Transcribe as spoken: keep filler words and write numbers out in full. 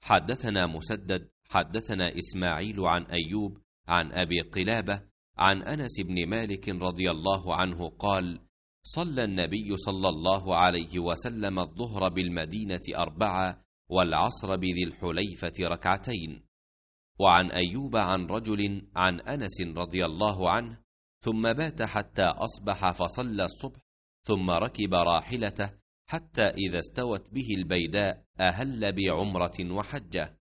حدثنا مسدد حدثنا إسماعيل عن أيوب عن أبي قلابة عن أنس بن مالك رضي الله عنه قال: صلى النبي صلى الله عليه وسلم الظهر بالمدينة أربعة والعصر بذي الحليفة ركعتين. وعن أيوب عن رجل عن أنس رضي الله عنه: ثم بات حتى أصبح فصلى الصبح، ثم ركب راحلته حتى إذا استوت به البيداء أهل بعمرة وحجة.